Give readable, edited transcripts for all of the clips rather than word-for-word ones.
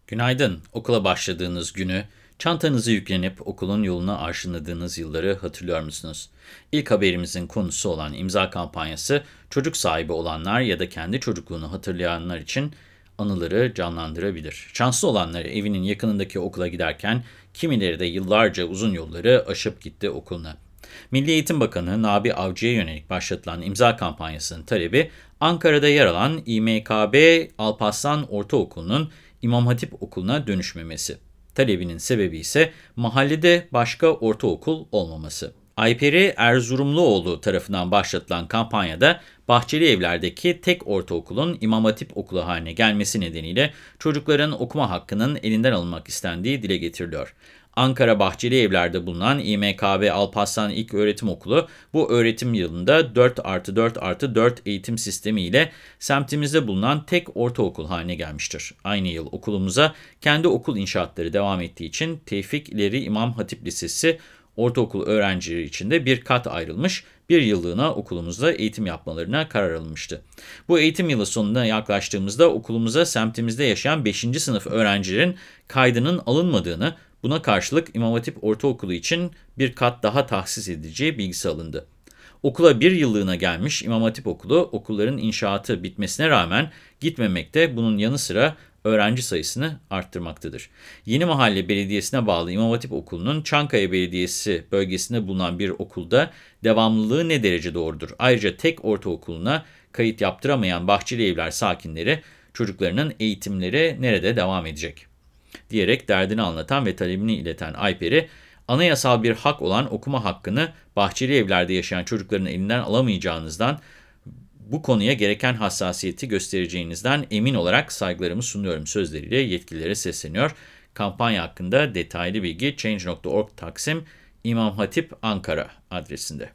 Günaydın. Okula başladığınız günü, çantanızı yüklenip okulun yolunu arşınladığınız yılları hatırlıyor musunuz? İlk haberimizin konusu olan imza kampanyası, çocuk sahibi olanlar ya da kendi çocukluğunu hatırlayanlar için anıları canlandırabilir. Şanslı olanları evinin yakınındaki okula giderken, kimileri de yıllarca uzun yolları aşıp gitti okuluna. Milli Eğitim Bakanı Nabi Avcı'ya yönelik başlatılan imza kampanyasının talebi, Ankara'da yer alan İMKB Alparslan Ortaokulu'nun İmam Hatip Okulu'na dönüşmemesi. Talebinin sebebi ise mahallede başka ortaokul olmaması. Ayperi Erzurumluoğlu tarafından başlatılan kampanyada Bahçeli Evler'deki tek ortaokulun İmam Hatip Okulu haline gelmesi nedeniyle çocukların okuma hakkının elinden alınmak istendiği dile getiriliyor. Ankara Bahçeli Evler'de bulunan İMKB Alparslan İlköğretim Okulu, bu öğretim yılında 4+4+4 eğitim sistemi ile semtimizde bulunan tek ortaokul haline gelmiştir. Aynı yıl okulumuza kendi okul inşaatları devam ettiği için Tevfik İleri İmam Hatip Lisesi ortaokul öğrencileri için de bir kat ayrılmış, bir yıllığına okulumuzda eğitim yapmalarına karar alınmıştı. Bu eğitim yılı sonuna yaklaştığımızda okulumuza semtimizde yaşayan 5. sınıf öğrencilerin kaydının alınmadığını, buna karşılık İmam Hatip Ortaokulu için bir kat daha tahsis edileceği bilgisi alındı. Okula bir yıllığına gelmiş İmam Hatip Okulu, okulların inşaatı bitmesine rağmen gitmemekte, bunun yanı sıra öğrenci sayısını arttırmaktadır. Yenimahalle Belediyesi'ne bağlı İmam Hatip Okulu'nun Çankaya Belediyesi bölgesinde bulunan bir okulda devamlılığı ne derece doğrudur? Ayrıca tek ortaokuluna kayıt yaptıramayan Bahçeli Evler sakinleri, çocuklarının eğitimleri nerede devam edecek diyerek derdini anlatan ve talebini ileten Ayperi, anayasal bir hak olan okuma hakkını Bahçeli Evler'de yaşayan çocukların elinden alamayacağınızdan, bu konuya gereken hassasiyeti göstereceğinizden emin olarak saygılarımı sunuyorum sözleriyle yetkililere sesleniyor. Kampanya hakkında detaylı bilgi Change.org Taksim İmam Hatip Ankara adresinde.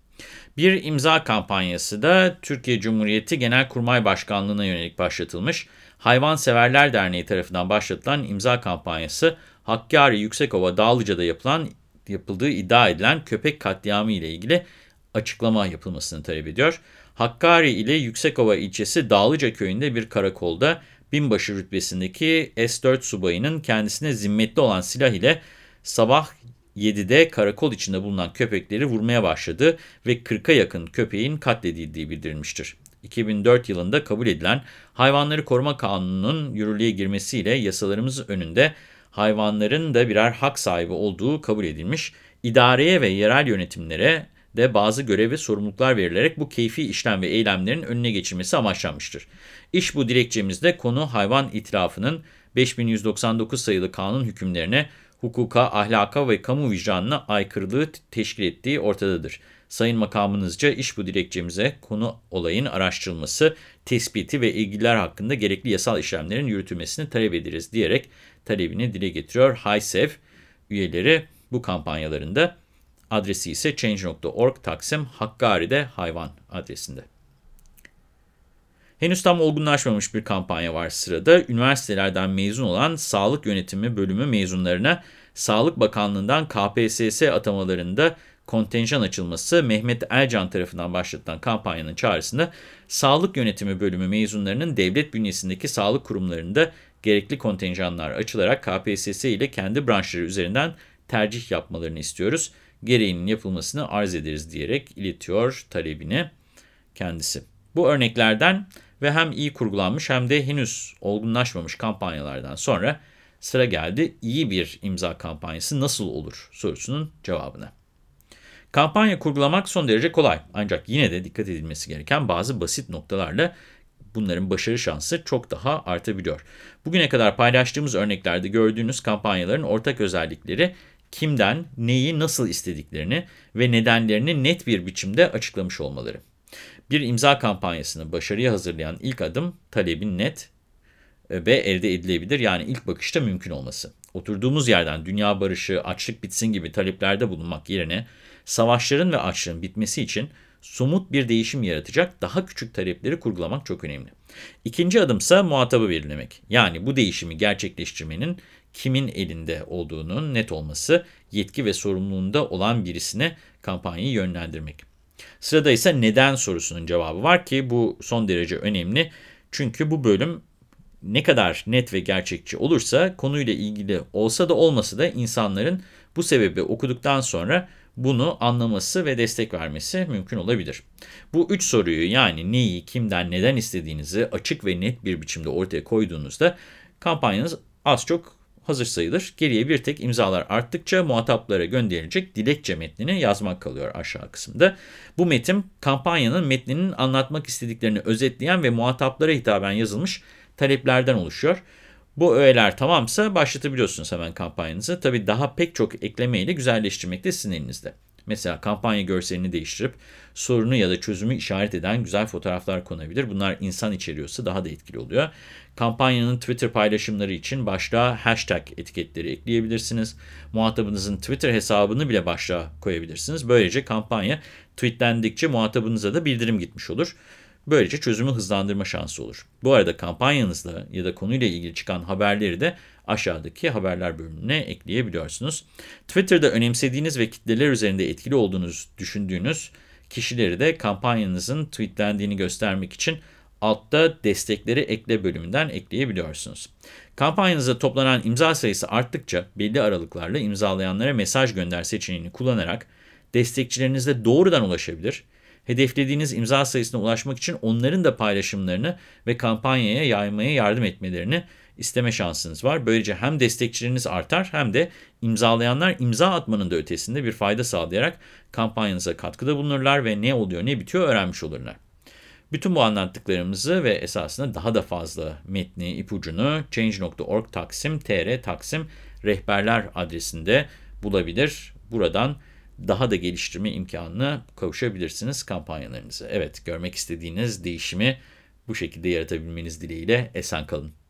Bir imza kampanyası da Türkiye Cumhuriyeti Genelkurmay Başkanlığı'na yönelik başlatılmış. Hayvanseverler Derneği tarafından başlatılan imza kampanyası, Hakkari Yüksekova Dağlıca'da yapıldığı iddia edilen köpek katliamı ile ilgili açıklama yapılmasını talep ediyor. Hakkari ile Yüksekova ilçesi Dağlıca köyünde bir karakolda binbaşı rütbesindeki S4 subayının kendisine zimmetli olan silah ile sabah 7'de karakol içinde bulunan köpekleri vurmaya başladı ve 40'a yakın köpeğin katledildiği bildirilmiştir. 2004 yılında kabul edilen Hayvanları Koruma Kanunu'nun yürürlüğe girmesiyle yasalarımız önünde hayvanların da birer hak sahibi olduğu kabul edilmiş, idareye ve yerel yönetimlere de bazı görev ve sorumluluklar verilerek bu keyfi işlem ve eylemlerin önüne geçilmesi amaçlanmıştır. İş bu dilekçemizde konu hayvan itilafının 5199 sayılı kanun hükümlerine, hukuka, ahlaka ve kamu vicdanına aykırılığı teşkil ettiği ortadadır. Sayın makamınızca iş bu dilekçemize konu olayın araştırılması, tespiti ve ilgililer hakkında gerekli yasal işlemlerin yürütülmesini talep ederiz diyerek talebini dile getiriyor. HaySev üyeleri bu kampanyalarında, adresi ise Change.org Taksim Hakkari'de hayvan adresinde. Henüz tam olgunlaşmamış bir kampanya var sırada. Üniversitelerden mezun olan Sağlık Yönetimi bölümü mezunlarına Sağlık Bakanlığı'ndan KPSS atamalarında kontenjan açılması, Mehmet Ercan tarafından başlatılan kampanyanın çağrısında Sağlık Yönetimi bölümü mezunlarının devlet bünyesindeki sağlık kurumlarında gerekli kontenjanlar açılarak KPSS ile kendi branşları üzerinden tercih yapmalarını istiyoruz. Gereğinin yapılmasını arz ederiz diyerek iletiyor talebini kendisi. Bu örneklerden ve hem iyi kurgulanmış hem de henüz olgunlaşmamış kampanyalardan sonra sıra geldi iyi bir imza kampanyası nasıl olur sorusunun cevabına. Kampanya kurgulamak son derece kolay, ancak yine de dikkat edilmesi gereken bazı basit noktalarla bunların başarı şansı çok daha artabiliyor. Bugüne kadar paylaştığımız örneklerde gördüğünüz kampanyaların ortak özellikleri, kimden, neyi, nasıl istediklerini ve nedenlerini net bir biçimde açıklamış olmaları. Bir imza kampanyasını başarıya hazırlayan ilk adım, talebin net ve elde edilebilir, yani ilk bakışta mümkün olması. Oturduğumuz yerden dünya barışı, açlık bitsin gibi taleplerde bulunmak yerine, savaşların ve açlığın bitmesi için somut bir değişim yaratacak daha küçük talepleri kurgulamak çok önemli. İkinci adımsa muhatabı belirlemek. Yani bu değişimi gerçekleştirmenin kimin elinde olduğunun net olması, yetki ve sorumluluğunda olan birisine kampanyayı yönlendirmek. Sırada ise neden sorusunun cevabı var ki bu son derece önemli. Çünkü bu bölüm ne kadar net ve gerçekçi olursa, konuyla ilgili olsa da olmasa da insanların bu sebebi okuduktan sonra bunu anlaması ve destek vermesi mümkün olabilir. Bu üç soruyu, yani neyi, kimden, neden istediğinizi açık ve net bir biçimde ortaya koyduğunuzda kampanyanız az çok hazır sayılır. Geriye bir tek imzalar arttıkça muhataplara gönderilecek dilekçe metnini yazmak kalıyor aşağı kısımda. Bu metin, kampanyanın metninin anlatmak istediklerini özetleyen ve muhataplara hitaben yazılmış taleplerden oluşuyor. Bu öğeler tamamsa başlatabiliyorsunuz hemen kampanyanızı. Tabii daha pek çok eklemeyle güzelleştirmek de sizin elinizde. Mesela kampanya görselini değiştirip sorunu ya da çözümü işaret eden güzel fotoğraflar konabilir. Bunlar insan içeriyorsa daha da etkili oluyor. Kampanyanın Twitter paylaşımları için başlığa hashtag etiketleri ekleyebilirsiniz. Muhatabınızın Twitter hesabını bile başlığa koyabilirsiniz. Böylece kampanya tweetlendikçe muhatabınıza da bildirim gitmiş olur. Böylece çözümü hızlandırma şansı olur. Bu arada kampanyanızla ya da konuyla ilgili çıkan haberleri de aşağıdaki haberler bölümüne ekleyebiliyorsunuz. Twitter'da önemsediğiniz ve kitleler üzerinde etkili olduğunuz düşündüğünüz kişileri de kampanyanızın tweetlendiğini göstermek için altta destekleri ekle bölümünden ekleyebiliyorsunuz. Kampanyanıza toplanan imza sayısı arttıkça belli aralıklarla imzalayanlara mesaj gönder seçeneğini kullanarak destekçilerinize doğrudan ulaşabilir. Hedeflediğiniz imza sayısına ulaşmak için onların da paylaşımlarını ve kampanyaya yaymaya yardım etmelerini isteme şansınız var. Böylece hem destekçileriniz artar hem de imzalayanlar imza atmanın da ötesinde bir fayda sağlayarak kampanyanıza katkıda bulunurlar ve ne oluyor ne bitiyor öğrenmiş olurlar. Bütün bu anlattıklarımızı ve esasında daha da fazla metni, ipucunu change.org/tr rehberler adresinde bulabilir. Buradan daha da geliştirme imkanına kavuşabilirsiniz kampanyalarınızı. Evet, görmek istediğiniz değişimi bu şekilde yaratabilmeniz dileğiyle esen kalın.